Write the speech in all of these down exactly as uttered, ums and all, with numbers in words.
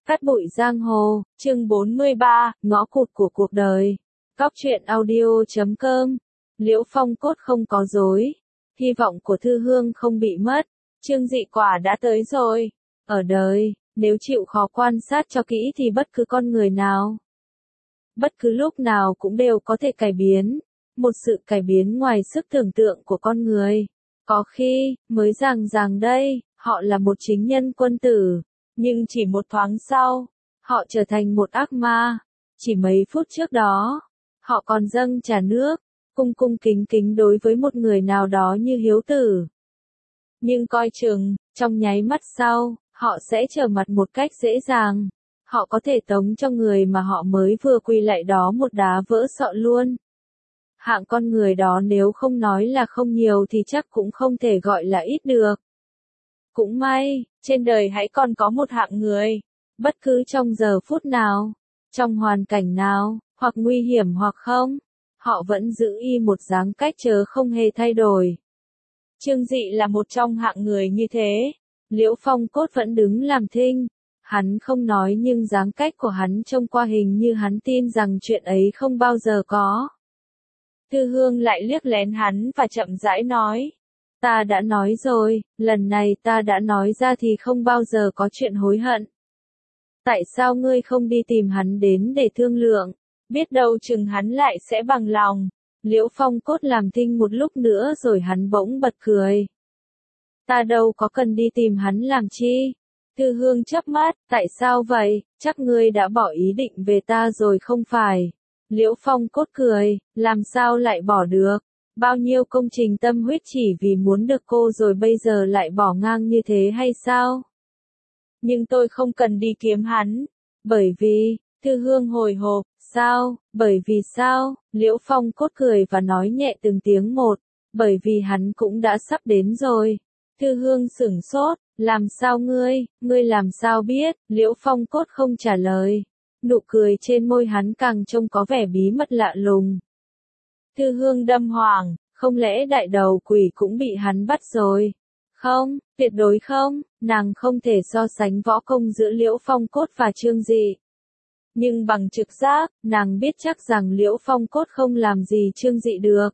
Cát bụi giang hồ, chương bốn mươi ba, ngõ cụt của cuộc đời. Góc truyện audio chấm com. Liễu Phong cốt không có dối. Hy vọng của Thư Hương không bị mất. Chương dị quả đã tới rồi. Ở đời, nếu chịu khó quan sát cho kỹ thì bất cứ con người nào, bất cứ lúc nào cũng đều có thể cải biến. Một sự cải biến ngoài sức tưởng tượng của con người. Có khi, mới ràng ràng đây, họ là một chính nhân quân tử. Nhưng chỉ một thoáng sau, họ trở thành một ác ma. Chỉ mấy phút trước đó, họ còn dâng trà nước, cung cung kính kính đối với một người nào đó như hiếu tử. Nhưng coi chừng, trong nháy mắt sau, họ sẽ trở mặt một cách dễ dàng. Họ có thể tống cho người mà họ mới vừa quỳ lại đó một đá vỡ sọ luôn. Hạng con người đó nếu không nói là không nhiều thì chắc cũng không thể gọi là ít được. Cũng may, trên đời hãy còn có một hạng người, bất cứ trong giờ phút nào, trong hoàn cảnh nào, hoặc nguy hiểm hoặc không, họ vẫn giữ y một dáng cách chớ không hề thay đổi. Trương Dị là một trong hạng người như thế. Liễu Phong cốt vẫn đứng làm thinh. Hắn không nói nhưng dáng cách của hắn trông qua hình như hắn tin rằng chuyện ấy không bao giờ có. Thư Hương lại liếc lén hắn và chậm rãi nói. Ta đã nói rồi, lần này ta đã nói ra thì không bao giờ có chuyện hối hận. Tại sao ngươi không đi tìm hắn đến để thương lượng? Biết đâu chừng hắn lại sẽ bằng lòng. Liễu Phong cốt làm thinh một lúc nữa rồi hắn bỗng bật cười. Ta đâu có cần đi tìm hắn làm chi? Thư Hương chớp mắt, tại sao vậy? Chắc ngươi đã bỏ ý định về ta rồi không phải? Liễu Phong cốt cười, làm sao lại bỏ được? Bao nhiêu công trình tâm huyết chỉ vì muốn được cô rồi bây giờ lại bỏ ngang như thế hay sao? Nhưng tôi không cần đi kiếm hắn. Bởi vì, Thư Hương hồi hộp, sao, bởi vì sao? Liễu Phong cốt cười và nói nhẹ từng tiếng một, bởi vì hắn cũng đã sắp đến rồi. Thư Hương sửng sốt, làm sao ngươi, ngươi làm sao biết? Liễu Phong cốt không trả lời. Nụ cười trên môi hắn càng trông có vẻ bí mật lạ lùng. Thư Hương đâm hoàng, không lẽ đại đầu quỷ cũng bị hắn bắt rồi? Không, tuyệt đối không, nàng không thể so sánh võ công giữa Liễu Phong cốt và Trương Dị. Nhưng bằng trực giác, nàng biết chắc rằng Liễu Phong cốt không làm gì Trương Dị được.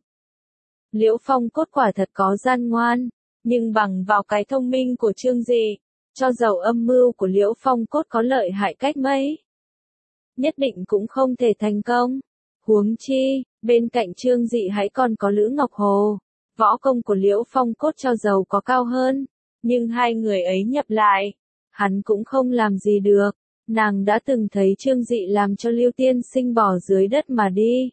Liễu Phong cốt quả thật có gian ngoan, nhưng bằng vào cái thông minh của Trương Dị, cho dầu âm mưu của Liễu Phong cốt có lợi hại cách mấy, nhất định cũng không thể thành công. Huống chi, bên cạnh Trương Dị hãy còn có Lữ Ngọc Hồ. Võ công của Liễu Phong cốt cho dầu có cao hơn, nhưng hai người ấy nhập lại, hắn cũng không làm gì được. Nàng đã từng thấy Trương Dị làm cho Lưu Tiên Sinh bỏ dưới đất mà đi.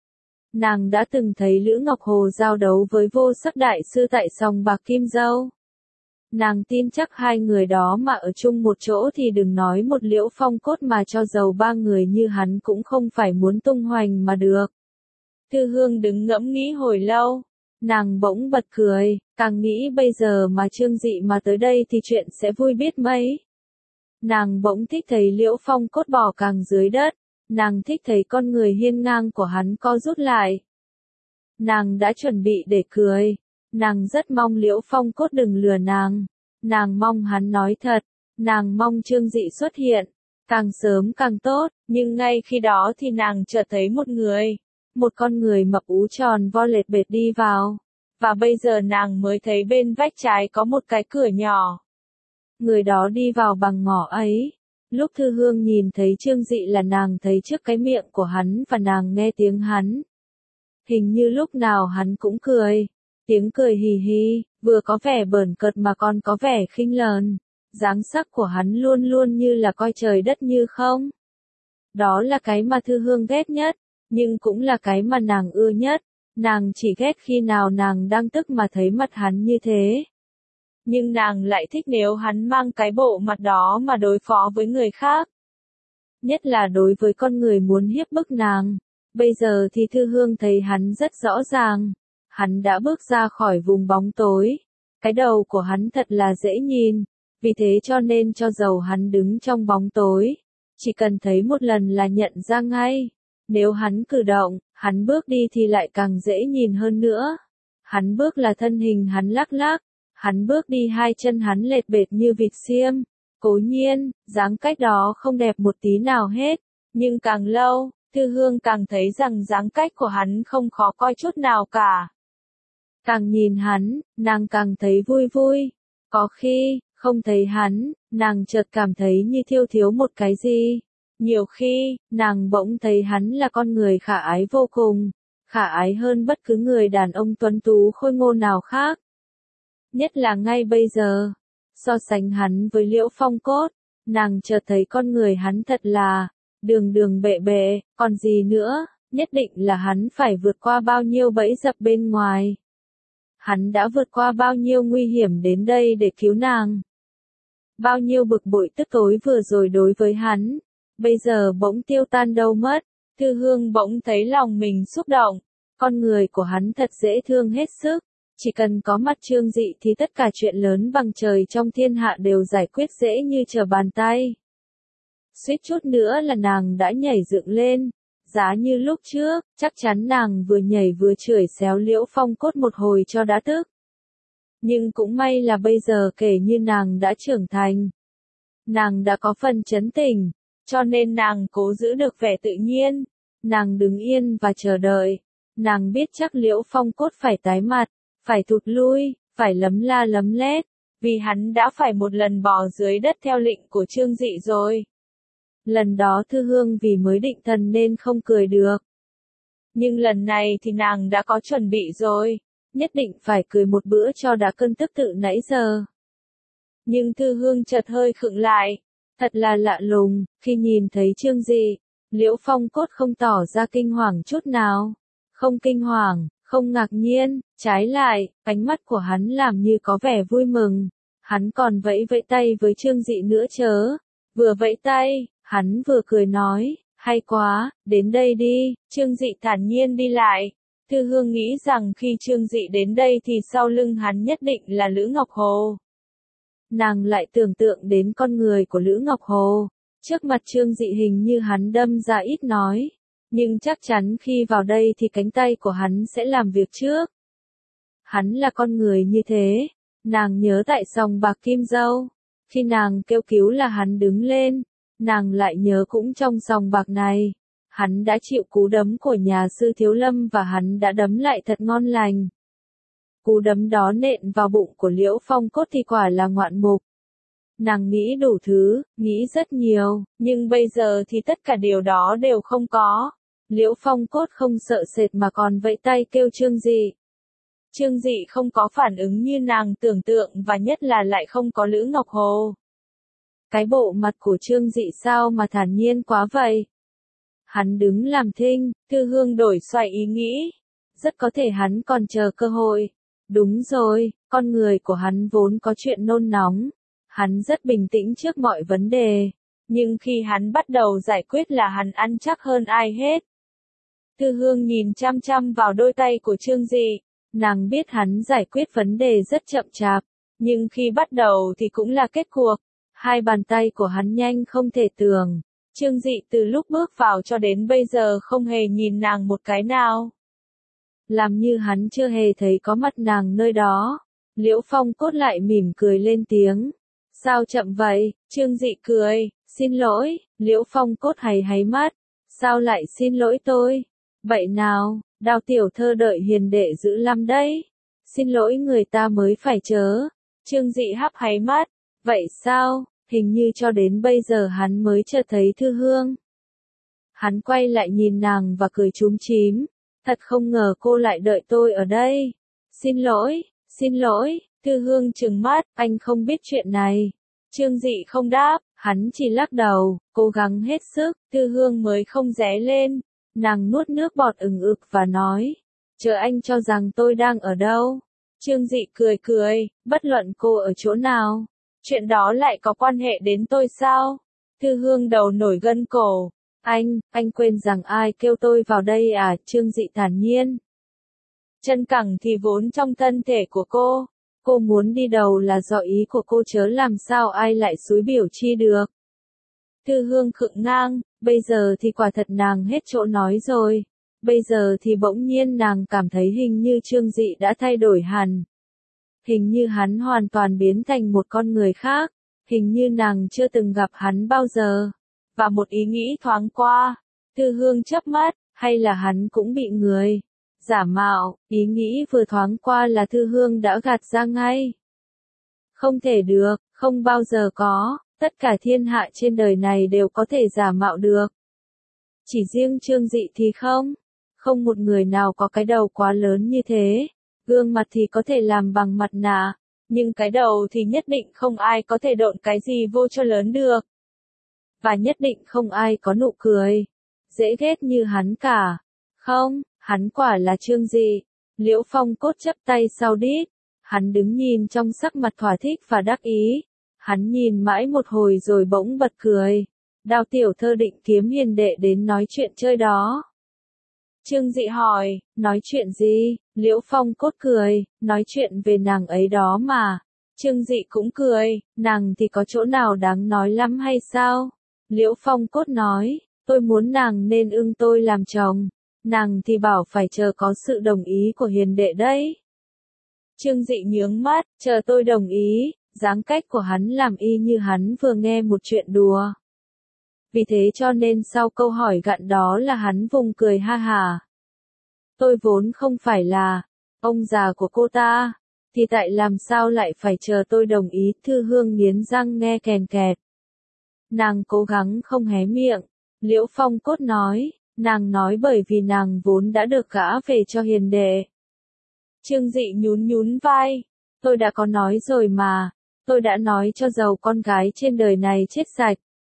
Nàng đã từng thấy Lữ Ngọc Hồ giao đấu với Vô Sắc đại sư tại sòng bạc Kim Dâu. Nàng tin chắc hai người đó mà ở chung một chỗ thì đừng nói một Liễu Phong cốt mà cho dầu ba người như hắn cũng không phải muốn tung hoành mà được. Thư Hương đứng ngẫm nghĩ hồi lâu. Nàng bỗng bật cười, càng nghĩ bây giờ mà Trương Dị mà tới đây thì chuyện sẽ vui biết mấy. Nàng bỗng thích thấy Liễu Phong cốt bỏ càng dưới đất. Nàng thích thấy con người hiên ngang của hắn co rút lại. Nàng đã chuẩn bị để cười. Nàng rất mong Liễu Phong cốt đừng lừa nàng. Nàng mong hắn nói thật. Nàng mong Trương Dị xuất hiện. Càng sớm càng tốt. Nhưng ngay khi đó thì nàng chợt thấy một người. Một con người mập ú tròn vo lệt bệt đi vào. Và bây giờ nàng mới thấy bên vách trái có một cái cửa nhỏ. Người đó đi vào bằng ngõ ấy. Lúc Thư Hương nhìn thấy Trương Dị là nàng thấy trước cái miệng của hắn và nàng nghe tiếng hắn. Hình như lúc nào hắn cũng cười. Tiếng cười hì hì, vừa có vẻ bờn cợt mà còn có vẻ khinh lờn. Dáng sắc của hắn luôn luôn như là coi trời đất như không. Đó là cái mà Thư Hương ghét nhất, nhưng cũng là cái mà nàng ưa nhất. Nàng chỉ ghét khi nào nàng đang tức mà thấy mặt hắn như thế. Nhưng nàng lại thích nếu hắn mang cái bộ mặt đó mà đối phó với người khác. Nhất là đối với con người muốn hiếp bức nàng. Bây giờ thì Thư Hương thấy hắn rất rõ ràng. Hắn đã bước ra khỏi vùng bóng tối. Cái đầu của hắn thật là dễ nhìn. Vì thế cho nên cho dầu hắn đứng trong bóng tối. Chỉ cần thấy một lần là nhận ra ngay. Nếu hắn cử động, hắn bước đi thì lại càng dễ nhìn hơn nữa. Hắn bước là thân hình hắn lắc lắc. Hắn bước đi hai chân hắn lệch bệt như vịt xiêm. Cố nhiên, dáng cách đó không đẹp một tí nào hết, nhưng càng lâu, Thư Hương càng thấy rằng dáng cách của hắn không khó coi chút nào cả. Càng nhìn hắn, nàng càng thấy vui vui. Có khi, không thấy hắn, nàng chợt cảm thấy như thiếu thiếu một cái gì. Nhiều khi, nàng bỗng thấy hắn là con người khả ái vô cùng, khả ái hơn bất cứ người đàn ông tuấn tú khôi ngô nào khác. Nhất là ngay bây giờ, so sánh hắn với Liễu Phong Cốt, nàng chợt thấy con người hắn thật là đường đường bệ bệ, còn gì nữa, nhất định là hắn phải vượt qua bao nhiêu bẫy dập bên ngoài. Hắn đã vượt qua bao nhiêu nguy hiểm đến đây để cứu nàng. Bao nhiêu bực bội tức tối vừa rồi đối với hắn, bây giờ bỗng tiêu tan đâu mất. Thư Hương bỗng thấy lòng mình xúc động, con người của hắn thật dễ thương hết sức, chỉ cần có mặt Trương Dị thì tất cả chuyện lớn bằng trời trong thiên hạ đều giải quyết dễ như trở bàn tay. Suýt chút nữa là nàng đã nhảy dựng lên, giá như lúc trước, chắc chắn nàng vừa nhảy vừa chửi xéo Liễu Phong Cốt một hồi cho đã tức. Nhưng cũng may là bây giờ kể như nàng đã trưởng thành. Nàng đã có phần trấn tĩnh, cho nên nàng cố giữ được vẻ tự nhiên. Nàng đứng yên và chờ đợi. Nàng biết chắc Liễu Phong Cốt phải tái mặt, phải thụt lui, phải lấm la lấm lét, vì hắn đã phải một lần bò dưới đất theo lệnh của Trương Dị rồi. Lần đó Thư Hương vì mới định thần nên không cười được. Nhưng lần này thì nàng đã có chuẩn bị rồi, nhất định phải cười một bữa cho đã cơn tức tự nãy giờ. Nhưng Thư Hương chợt hơi khựng lại, thật là lạ lùng, khi nhìn thấy Trương Dị, Liễu Phong Cốt không tỏ ra kinh hoàng chút nào. Không kinh hoàng, không ngạc nhiên, trái lại, ánh mắt của hắn làm như có vẻ vui mừng. Hắn còn vẫy vẫy tay với Trương Dị nữa chớ. Vừa vẫy tay, hắn vừa cười nói, hay quá, đến đây đi. Trương Dị thản nhiên đi lại. Thư Hương nghĩ rằng khi Trương Dị đến đây thì sau lưng hắn nhất định là Lữ Ngọc Hồ. Nàng lại tưởng tượng đến con người của Lữ Ngọc Hồ. Trước mặt Trương Dị hình như hắn đâm ra ít nói. Nhưng chắc chắn khi vào đây thì cánh tay của hắn sẽ làm việc trước. Hắn là con người như thế. Nàng nhớ tại sòng bạc Kim Dâu. Khi nàng kêu cứu là hắn đứng lên. Nàng lại nhớ cũng trong sòng bạc này. Hắn đã chịu cú đấm của nhà sư Thiếu Lâm và hắn đã đấm lại thật ngon lành. Cú đấm đó nện vào bụng của Liễu Phong Cốt thì quả là ngoạn mục. Nàng nghĩ đủ thứ, nghĩ rất nhiều, nhưng bây giờ thì tất cả điều đó đều không có. Liễu Phong Cốt không sợ sệt mà còn vẫy tay kêu Trương Dị. Trương Dị không có phản ứng như nàng tưởng tượng và nhất là lại không có Lữ Ngọc Hồ. Cái bộ mặt của Trương Dị sao mà thản nhiên quá vậy? Hắn đứng làm thinh, Thư Hương đổi xoay ý nghĩ. Rất có thể hắn còn chờ cơ hội. Đúng rồi, con người của hắn vốn có chuyện nôn nóng. Hắn rất bình tĩnh trước mọi vấn đề. Nhưng khi hắn bắt đầu giải quyết là hắn ăn chắc hơn ai hết. Thư Hương nhìn chăm chăm vào đôi tay của Trương Dị. Nàng biết hắn giải quyết vấn đề rất chậm chạp. Nhưng khi bắt đầu thì cũng là kết cuộc. Hai bàn tay của hắn nhanh không thể tưởng. Trương Dị từ lúc bước vào cho đến bây giờ không hề nhìn nàng một cái nào. Làm như hắn chưa hề thấy có mặt nàng nơi đó. Liễu Phong Cốt lại mỉm cười lên tiếng. Sao chậm vậy? Trương Dị cười. Xin lỗi. Liễu Phong Cốt hay háy mắt. Sao lại xin lỗi tôi? Vậy nào, Đào tiểu thơ đợi hiền đệ dữ lắm đấy. Xin lỗi người ta mới phải chớ. Trương Dị hắp háy mắt. Vậy sao? Hình như cho đến bây giờ hắn mới chợt thấy Thư Hương. Hắn quay lại nhìn nàng và cười chúm chím. Thật không ngờ cô lại đợi tôi ở đây. Xin lỗi, xin lỗi. Thư Hương trừng mắt, anh không biết chuyện này. Trương Dị không đáp, hắn chỉ lắc đầu, cố gắng hết sức, Thư Hương mới không ré lên. Nàng nuốt nước bọt ừng ực và nói, chờ anh cho rằng tôi đang ở đâu. Trương Dị cười cười, bất luận cô ở chỗ nào. Chuyện đó lại có quan hệ đến tôi sao? Thư Hương đầu nổi gân cổ. Anh, anh quên rằng ai kêu tôi vào đây à? Trương Dị thản nhiên. Chân cẳng thì vốn trong thân thể của cô. Cô muốn đi đâu là do ý của cô chớ làm sao ai lại xúi biểu chi được. Thư Hương khựng ngang, bây giờ thì quả thật nàng hết chỗ nói rồi. Bây giờ thì bỗng nhiên nàng cảm thấy hình như Trương Dị đã thay đổi hẳn. Hình như hắn hoàn toàn biến thành một con người khác. Hình như nàng chưa từng gặp hắn bao giờ. Và một ý nghĩ thoáng qua. Thư Hương chớp mắt, hay là hắn cũng bị người giả mạo, ý nghĩ vừa thoáng qua là Thư Hương đã gạt ra ngay. Không thể được, không bao giờ có, tất cả thiên hạ trên đời này đều có thể giả mạo được. Chỉ riêng Trương Dị thì không, không một người nào có cái đầu quá lớn như thế, gương mặt thì có thể làm bằng mặt nạ, nhưng cái đầu thì nhất định không ai có thể độn cái gì vô cho lớn được. Và nhất định không ai có nụ cười dễ ghét như hắn cả. Không, hắn quả là Trương Dị. Liễu Phong Cốt chắp tay sau đít. Hắn đứng nhìn trong sắc mặt thỏa thích và đắc ý. Hắn nhìn mãi một hồi rồi bỗng bật cười. Đào tiểu thơ định kiếm hiền đệ đến nói chuyện chơi đó. Trương Dị hỏi, nói chuyện gì? Liễu Phong Cốt cười, nói chuyện về nàng ấy đó mà. Trương Dị cũng cười, nàng thì có chỗ nào đáng nói lắm hay sao? Liễu Phong Cốt nói, tôi muốn nàng nên ưng tôi làm chồng. Nàng thì bảo phải chờ có sự đồng ý của hiền đệ đấy. Trương Dị nhướng mắt, chờ tôi đồng ý, dáng cách của hắn làm y như hắn vừa nghe một chuyện đùa. Vì thế cho nên sau câu hỏi gặn đó là hắn vùng cười ha hả. Tôi vốn không phải là ông già của cô ta, thì tại làm sao lại phải chờ tôi đồng ý? Thư Hương nghiến răng nghe kèn kẹt. Nàng cố gắng không hé miệng. Liễu Phong Cốt nói, nàng nói bởi vì nàng vốn đã được gả về cho hiền đệ. Trương Dị nhún nhún vai, tôi đã có nói rồi mà, tôi đã nói cho dầu con gái trên đời này chết sạch.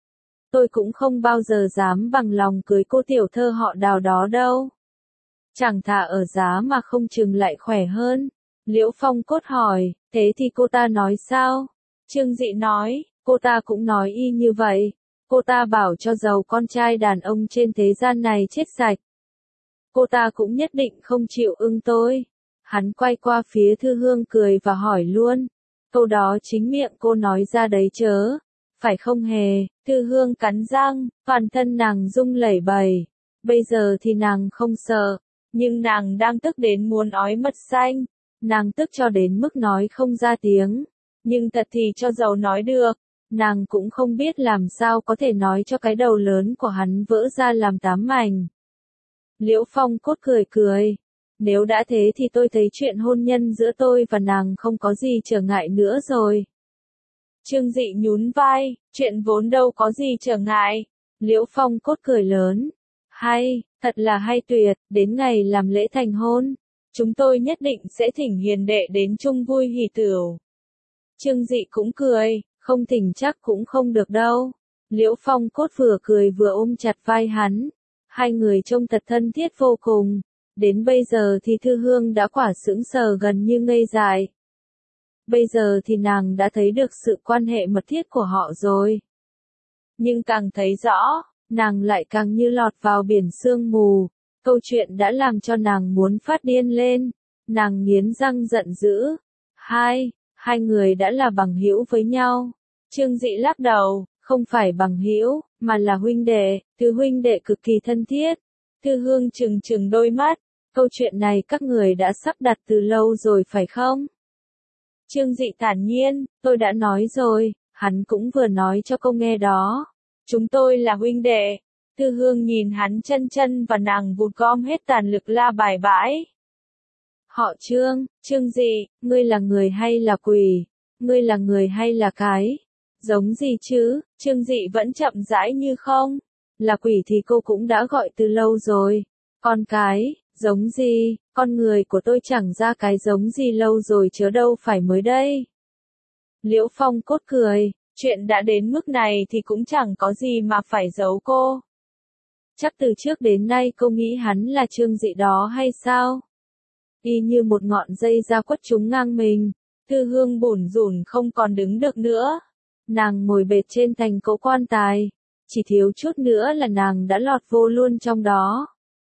Tôi cũng không bao giờ dám bằng lòng cưới cô tiểu thơ họ Đào đó đâu. Chẳng thà ở giá mà không chừng lại khỏe hơn. Liễu Phong Cốt hỏi, thế thì cô ta nói sao? Trương Dị nói, cô ta cũng nói y như vậy. Cô ta bảo cho dầu con trai đàn ông trên thế gian này chết sạch. Cô ta cũng nhất định không chịu ưng tôi. Hắn quay qua phía Thư Hương cười và hỏi luôn. Câu đó chính miệng cô nói ra đấy chớ. Phải không hề? Thư Hương cắn răng, toàn thân nàng rung lẩy bẩy. Bây giờ thì nàng không sợ. Nhưng nàng đang tức đến muốn ói mật xanh. Nàng tức cho đến mức nói không ra tiếng. Nhưng thật thì cho dầu nói được. Nàng cũng không biết làm sao có thể nói cho cái đầu lớn của hắn vỡ ra làm tám mảnh. Liễu Phong Cốt cười cười. Nếu đã thế thì tôi thấy chuyện hôn nhân giữa tôi và nàng không có gì trở ngại nữa rồi. Trương Dị nhún vai, chuyện vốn đâu có gì trở ngại. Liễu Phong Cốt cười lớn. Hay, thật là hay tuyệt, đến ngày làm lễ thành hôn. Chúng tôi nhất định sẽ thỉnh hiền đệ đến chung vui hỉ tửu. Trương Dị cũng cười. Không thỉnh chắc cũng không được đâu. Liễu Phong Cốt vừa cười vừa ôm chặt vai hắn. Hai người trông thật thân thiết vô cùng. Đến bây giờ thì Thư Hương đã quả sững sờ gần như ngây dại. Bây giờ thì nàng đã thấy được sự quan hệ mật thiết của họ rồi. Nhưng càng thấy rõ, nàng lại càng như lọt vào biển sương mù. Câu chuyện đã làm cho nàng muốn phát điên lên. Nàng nghiến răng giận dữ. Hai, hai người đã là bằng hữu với nhau. Trương Dị lắc đầu, không phải bằng hữu, mà là huynh đệ, thứ huynh đệ cực kỳ thân thiết. Thư Hương trừng trừng đôi mắt, câu chuyện này các người đã sắp đặt từ lâu rồi phải không? Trương Dị thản nhiên, tôi đã nói rồi, hắn cũng vừa nói cho cô nghe đó. Chúng tôi là huynh đệ. Thư Hương nhìn hắn chân chân và nàng vụt gom hết tàn lực la bài bãi. Họ Trương, Trương Dị, ngươi là người hay là quỷ? Ngươi là người hay là cái? Giống gì chứ? Trương Dị vẫn chậm rãi như không. Là quỷ thì cô cũng đã gọi từ lâu rồi. Còn cái, giống gì? Con người của tôi chẳng ra cái giống gì lâu rồi chớ đâu phải mới đây. Liễu Phong Cốt cười, chuyện đã đến mức này thì cũng chẳng có gì mà phải giấu cô. Chắc từ trước đến nay cô nghĩ hắn là Trương Dị đó hay sao? Y như một ngọn dây ra quất trúng ngang mình. Thư Hương bủn rủn không còn đứng được nữa. Nàng ngồi bệt trên thành cỗ quan tài. Chỉ thiếu chút nữa là nàng đã lọt vô luôn trong đó.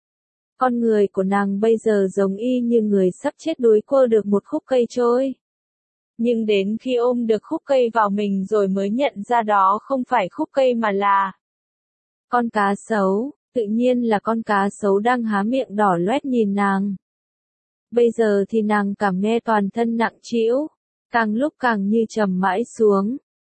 Con người của nàng bây giờ giống y như người sắp chết đuối qua được một khúc cây trôi. Nhưng đến khi ôm được khúc cây vào mình rồi mới nhận ra đó không phải khúc cây mà là con cá sấu. Tự nhiên là con cá sấu đang há miệng đỏ loét nhìn nàng. Bây giờ thì nàng cảm nghe toàn thân nặng trĩu, càng lúc càng như trầm mãi xuống.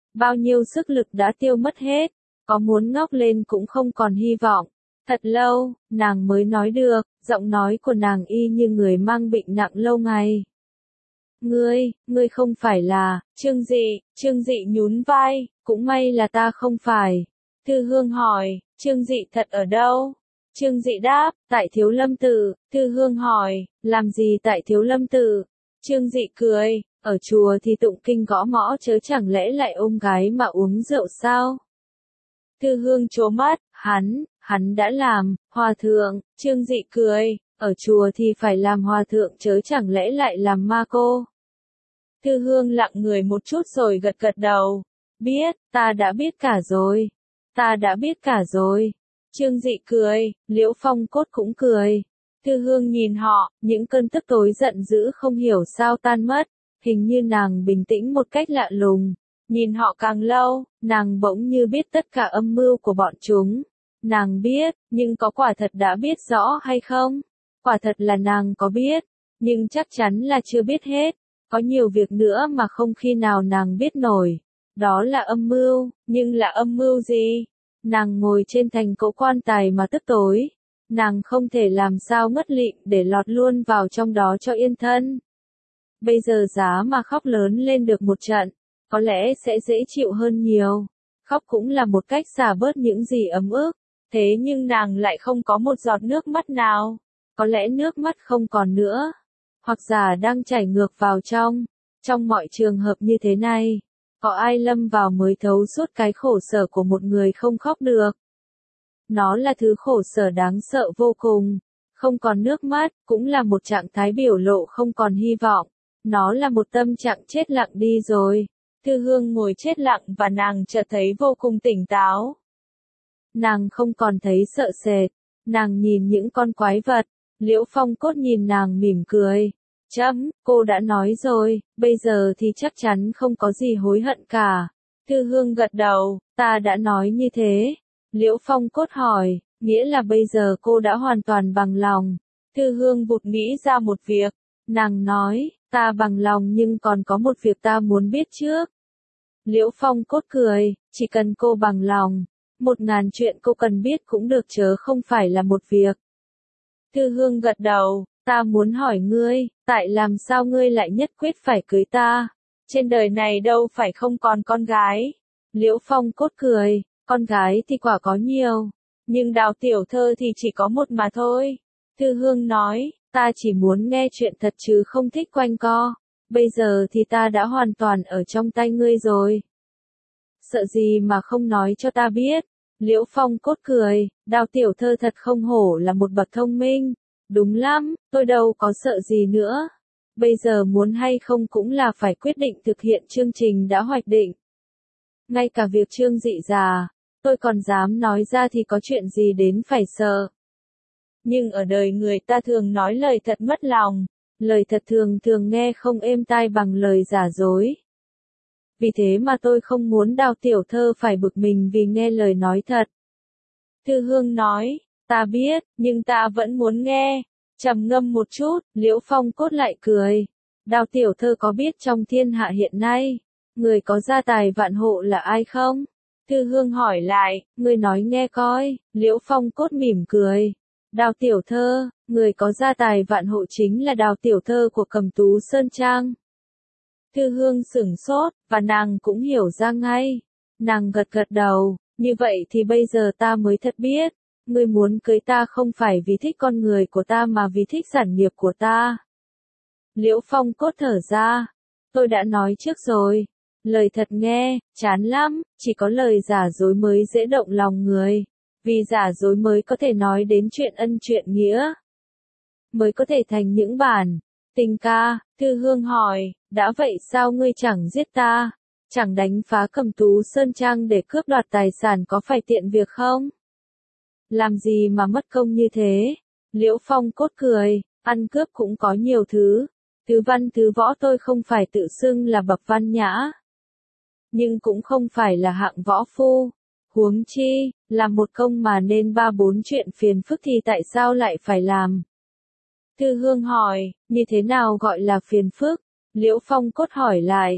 bao nhiêu sức lực đã tiêu mất hết, có muốn ngóc lên cũng không còn hy vọng. Thật lâu, nàng mới nói được, giọng nói của nàng y như người mang bệnh nặng lâu ngày. Ngươi, ngươi không phải là, Trương Dị, Trương Dị nhún vai, cũng may là ta không phải. Thư Hương hỏi, Trương Dị thật ở đâu? Trương Dị đáp, tại Thiếu Lâm Tự. Thư Hương hỏi, làm gì tại Thiếu Lâm Tự? Trương Dị cười, ở chùa thì tụng kinh gõ mõ chớ chẳng lẽ lại ôm gái mà uống rượu sao? Thư Hương trố mắt, hắn, hắn đã làm, hòa thượng. Trương Dị cười, ở chùa thì phải làm hòa thượng chớ chẳng lẽ lại làm ma cô? Thư Hương lặng người một chút rồi gật gật đầu. Biết, ta đã biết cả rồi. Ta đã biết cả rồi. Trương Dị cười, Liễu Phong Cốt cũng cười. Thư Hương nhìn họ, những cơn tức tối giận dữ không hiểu sao tan mất. Hình như nàng bình tĩnh một cách lạ lùng. Nhìn họ càng lâu, nàng bỗng như biết tất cả âm mưu của bọn chúng. Nàng biết, nhưng có quả thật đã biết rõ hay không? Quả thật là nàng có biết, nhưng chắc chắn là chưa biết hết. Có nhiều việc nữa mà không khi nào nàng biết nổi. Đó là âm mưu, nhưng là âm mưu gì? Nàng ngồi trên thành cỗ quan tài mà tức tối. Nàng không thể làm sao ngất lịm để lọt luôn vào trong đó cho yên thân. Bây giờ giá mà khóc lớn lên được một trận, có lẽ sẽ dễ chịu hơn nhiều. Khóc cũng là một cách xả bớt những gì ấm ức. Thế nhưng nàng lại không có một giọt nước mắt nào. Có lẽ nước mắt không còn nữa. Hoặc giả đang chảy ngược vào trong. Trong mọi trường hợp như thế này, có ai lâm vào mới thấu suốt cái khổ sở của một người không khóc được. Nó là thứ khổ sở đáng sợ vô cùng. Không còn nước mắt, cũng là một trạng thái biểu lộ không còn hy vọng. Nó là một tâm trạng chết lặng đi rồi. Thư Hương ngồi chết lặng và nàng chợt thấy vô cùng tỉnh táo. Nàng không còn thấy sợ sệt. Nàng nhìn những con quái vật. Liễu Phong Cốt nhìn nàng mỉm cười. Chấm, cô đã nói rồi, bây giờ thì chắc chắn không có gì hối hận cả. Thư Hương gật đầu, ta đã nói như thế. Liễu Phong Cốt hỏi, nghĩa là bây giờ cô đã hoàn toàn bằng lòng. Thư Hương vụt nghĩ ra một việc. Nàng nói, ta bằng lòng nhưng còn có một việc ta muốn biết trước. Liễu Phong Cốt cười, chỉ cần cô bằng lòng. Một ngàn chuyện cô cần biết cũng được chớ không phải là một việc. Thư Hương gật đầu, ta muốn hỏi ngươi, tại làm sao ngươi lại nhất quyết phải cưới ta? Trên đời này đâu phải không còn con gái. Liễu Phong Cốt cười, con gái thì quả có nhiều, nhưng Đào tiểu thơ thì chỉ có một mà thôi. Thư Hương nói, ta chỉ muốn nghe chuyện thật chứ không thích quanh co. Bây giờ thì ta đã hoàn toàn ở trong tay ngươi rồi. Sợ gì mà không nói cho ta biết? Liễu Phong Cốt cười, Đào tiểu thơ thật không hổ là một bậc thông minh. Đúng lắm, tôi đâu có sợ gì nữa. Bây giờ muốn hay không cũng là phải quyết định thực hiện chương trình đã hoạch định. Ngay cả việc Trương Dị già, tôi còn dám nói ra thì có chuyện gì đến phải sợ. Nhưng ở đời người ta thường nói lời thật mất lòng, lời thật thường thường nghe không êm tai bằng lời giả dối. Vì thế mà tôi không muốn Đào tiểu thơ phải bực mình vì nghe lời nói thật. Thư Hương nói, ta biết, nhưng ta vẫn muốn nghe. Trầm ngâm một chút, Liễu Phong Cốt lại cười. Đào tiểu thơ có biết trong thiên hạ hiện nay, người có gia tài vạn hộ là ai không? Thư Hương hỏi lại, ngươi nói nghe coi. Liễu Phong Cốt mỉm cười. Đào tiểu thơ, người có gia tài vạn hộ chính là Đào tiểu thơ của Cẩm Tú Sơn Trang. Thư Hương sửng sốt, và nàng cũng hiểu ra ngay. Nàng gật gật đầu, như vậy thì bây giờ ta mới thật biết. Ngươi muốn cưới ta không phải vì thích con người của ta mà vì thích sản nghiệp của ta. Liễu Phong Cốt thở ra. Tôi đã nói trước rồi. Lời thật nghe, chán lắm, chỉ có lời giả dối mới dễ động lòng người. Vì giả dối mới có thể nói đến chuyện ân chuyện nghĩa. Mới có thể thành những bản tình ca. Thư Hương hỏi, đã vậy sao ngươi chẳng giết ta? Chẳng đánh phá Cẩm Tú Sơn Trang để cướp đoạt tài sản có phải tiện việc không? Làm gì mà mất công như thế? Liễu Phong Cốt cười, ăn cướp cũng có nhiều thứ. Thứ văn thứ võ tôi không phải tự xưng là bậc văn nhã. Nhưng cũng không phải là hạng võ phu. Huống chi, làm một công mà nên ba bốn chuyện phiền phức thì tại sao lại phải làm? Thư Hương hỏi, như thế nào gọi là phiền phức? Liễu Phong Cốt hỏi lại.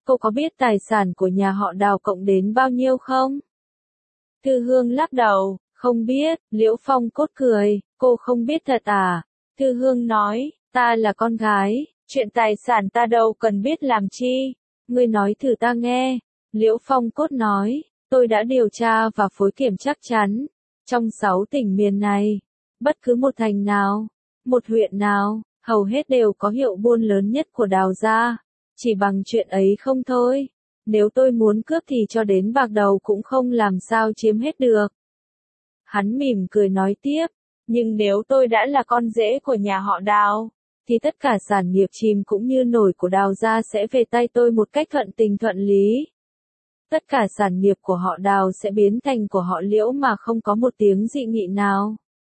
cô có biết tài sản của nhà họ Đào cộng đến bao nhiêu không? Thư Hương lắc đầu, không biết. Liễu Phong Cốt cười, cô không biết thật à? Thư Hương nói, ta là con gái, chuyện tài sản ta đâu cần biết làm chi. Ngươi nói thử ta nghe. Liễu Phong Cốt nói, tôi đã điều tra và phối kiểm chắc chắn. Trong sáu tỉnh miền này, bất cứ một thành nào, một huyện nào, hầu hết đều có hiệu buôn lớn nhất của Đào gia. Chỉ bằng chuyện ấy không thôi. Nếu tôi muốn cướp thì cho đến bạc đầu cũng không làm sao chiếm hết được. Hắn mỉm cười nói tiếp, nhưng nếu tôi đã là con rể của nhà họ Đào, thì tất cả sản nghiệp chìm cũng như nổi của Đào gia sẽ về tay tôi một cách thuận tình thuận lý. Tất cả sản nghiệp của họ Đào sẽ biến thành của họ Liễu mà không có một tiếng dị nghị nào.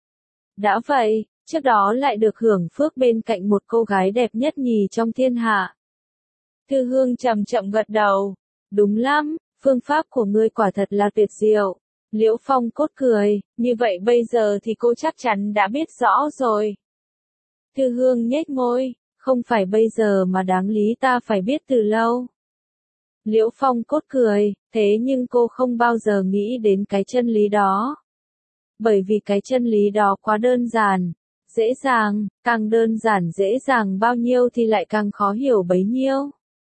Đã vậy, trước đó lại được hưởng phước bên cạnh một cô gái đẹp nhất nhì trong thiên hạ. Thư Hương chậm chậm gật đầu. Đúng lắm, phương pháp của ngươi quả thật là tuyệt diệu. Liễu Phong Cốt cười, như vậy bây giờ thì cô chắc chắn đã biết rõ rồi. Thư Hương nhếch môi, không phải bây giờ mà đáng lý ta phải biết từ lâu. Liễu Phong Cốt cười, thế nhưng cô không bao giờ nghĩ đến cái chân lý đó. Bởi vì cái chân lý đó quá đơn giản, dễ dàng, càng đơn giản dễ dàng bao nhiêu thì lại càng khó hiểu bấy nhiêu.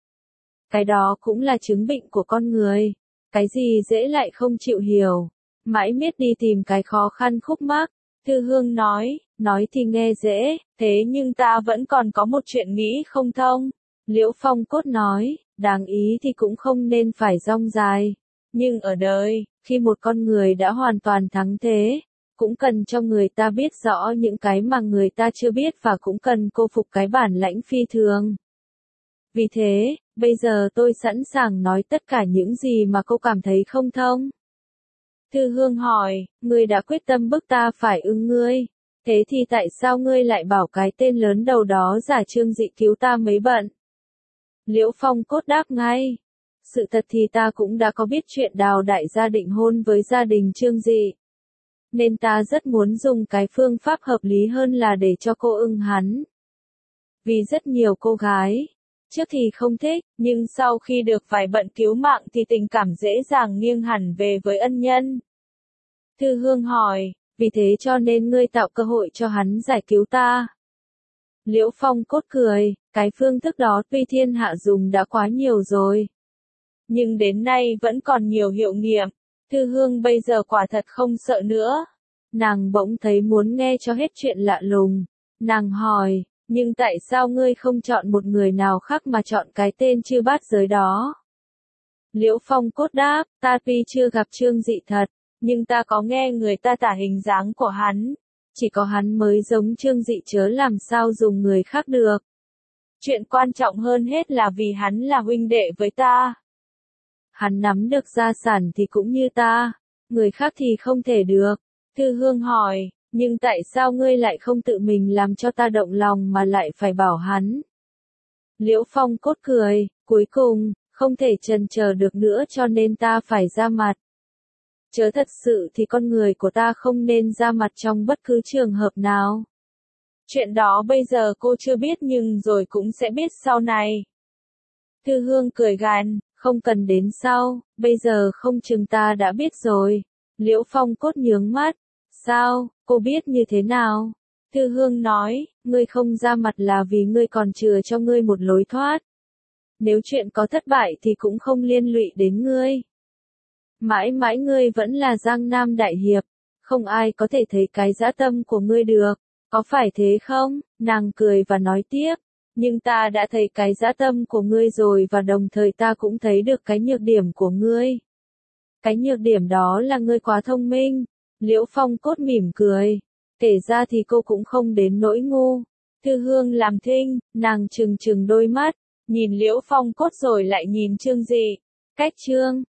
Cái đó cũng là chứng bệnh của con người. Cái gì dễ lại không chịu hiểu. Mãi miết đi tìm cái khó khăn khúc mắc. Thư Hương nói, nói thì nghe dễ, thế nhưng ta vẫn còn có một chuyện nghĩ không thông. Liễu Phong Cốt nói, đáng ý thì cũng không nên phải dong dài. Nhưng ở đời, khi một con người đã hoàn toàn thắng thế, cũng cần cho người ta biết rõ những cái mà người ta chưa biết và cũng cần cô phục cái bản lãnh phi thường. Vì thế, bây giờ tôi sẵn sàng nói tất cả những gì mà cô cảm thấy không thông. Thư Hương hỏi, ngươi đã quyết tâm bức ta phải ưng ngươi. Thế thì tại sao ngươi lại bảo cái tên lớn đầu đó giả Trương Dị cứu ta mấy bận? Liễu Phong Cốt đáp ngay. Sự thật thì ta cũng đã có biết chuyện Đào đại gia định hôn với gia đình Trương Dị. Nên ta rất muốn dùng cái phương pháp hợp lý hơn là để cho cô ưng hắn. Vì rất nhiều cô gái, trước thì không thích, nhưng sau khi được vài bận cứu mạng thì tình cảm dễ dàng nghiêng hẳn về với ân nhân. Thư Hương hỏi, vì thế cho nên ngươi tạo cơ hội cho hắn giải cứu ta. Liễu Phong Cốt cười, cái phương thức đó tuy thiên hạ dùng đã quá nhiều rồi. Nhưng đến nay vẫn còn nhiều hiệu nghiệm. Thư Hương bây giờ quả thật không sợ nữa. Nàng bỗng thấy muốn nghe cho hết chuyện lạ lùng. Nàng hỏi, nhưng tại sao ngươi không chọn một người nào khác mà chọn cái tên Chư Bát Giới đó? Liễu Phong Cốt đáp, ta tuy chưa gặp Trương Dị thật, nhưng ta có nghe người ta tả hình dáng của hắn. Chỉ có hắn mới giống Trương Dị chớ làm sao dùng người khác được. Chuyện quan trọng hơn hết là vì hắn là huynh đệ với ta. Hắn nắm được gia sản thì cũng như ta, người khác thì không thể được. Thư Hương hỏi, nhưng tại sao ngươi lại không tự mình làm cho ta động lòng mà lại phải bảo hắn? Liễu Phong Cốt cười, cuối cùng, không thể chần chờ được nữa cho nên ta phải ra mặt. Chớ thật sự thì con người của ta không nên ra mặt trong bất cứ trường hợp nào. Chuyện đó bây giờ cô chưa biết nhưng rồi cũng sẽ biết sau này. Thư Hương cười gằn, không cần đến sau, bây giờ không chừng ta đã biết rồi. Liễu Phong Cốt nhướng mắt. Sao, cô biết như thế nào? Thư Hương nói, ngươi không ra mặt là vì ngươi còn chừa cho ngươi một lối thoát. Nếu chuyện có thất bại thì cũng không liên lụy đến ngươi. Mãi mãi ngươi vẫn là Giang Nam Đại Hiệp, không ai có thể thấy cái dã tâm của ngươi được, có phải thế không? Nàng cười và nói tiếp, nhưng ta đã thấy cái dã tâm của ngươi rồi và đồng thời ta cũng thấy được cái nhược điểm của ngươi. Cái nhược điểm đó là ngươi quá thông minh. Liễu Phong Cốt mỉm cười, kể ra thì cô cũng không đến nỗi ngu. Thư Hương làm thinh, nàng trừng trừng đôi mắt, nhìn Liễu Phong Cốt rồi lại nhìn Trương Dị. Cách Trương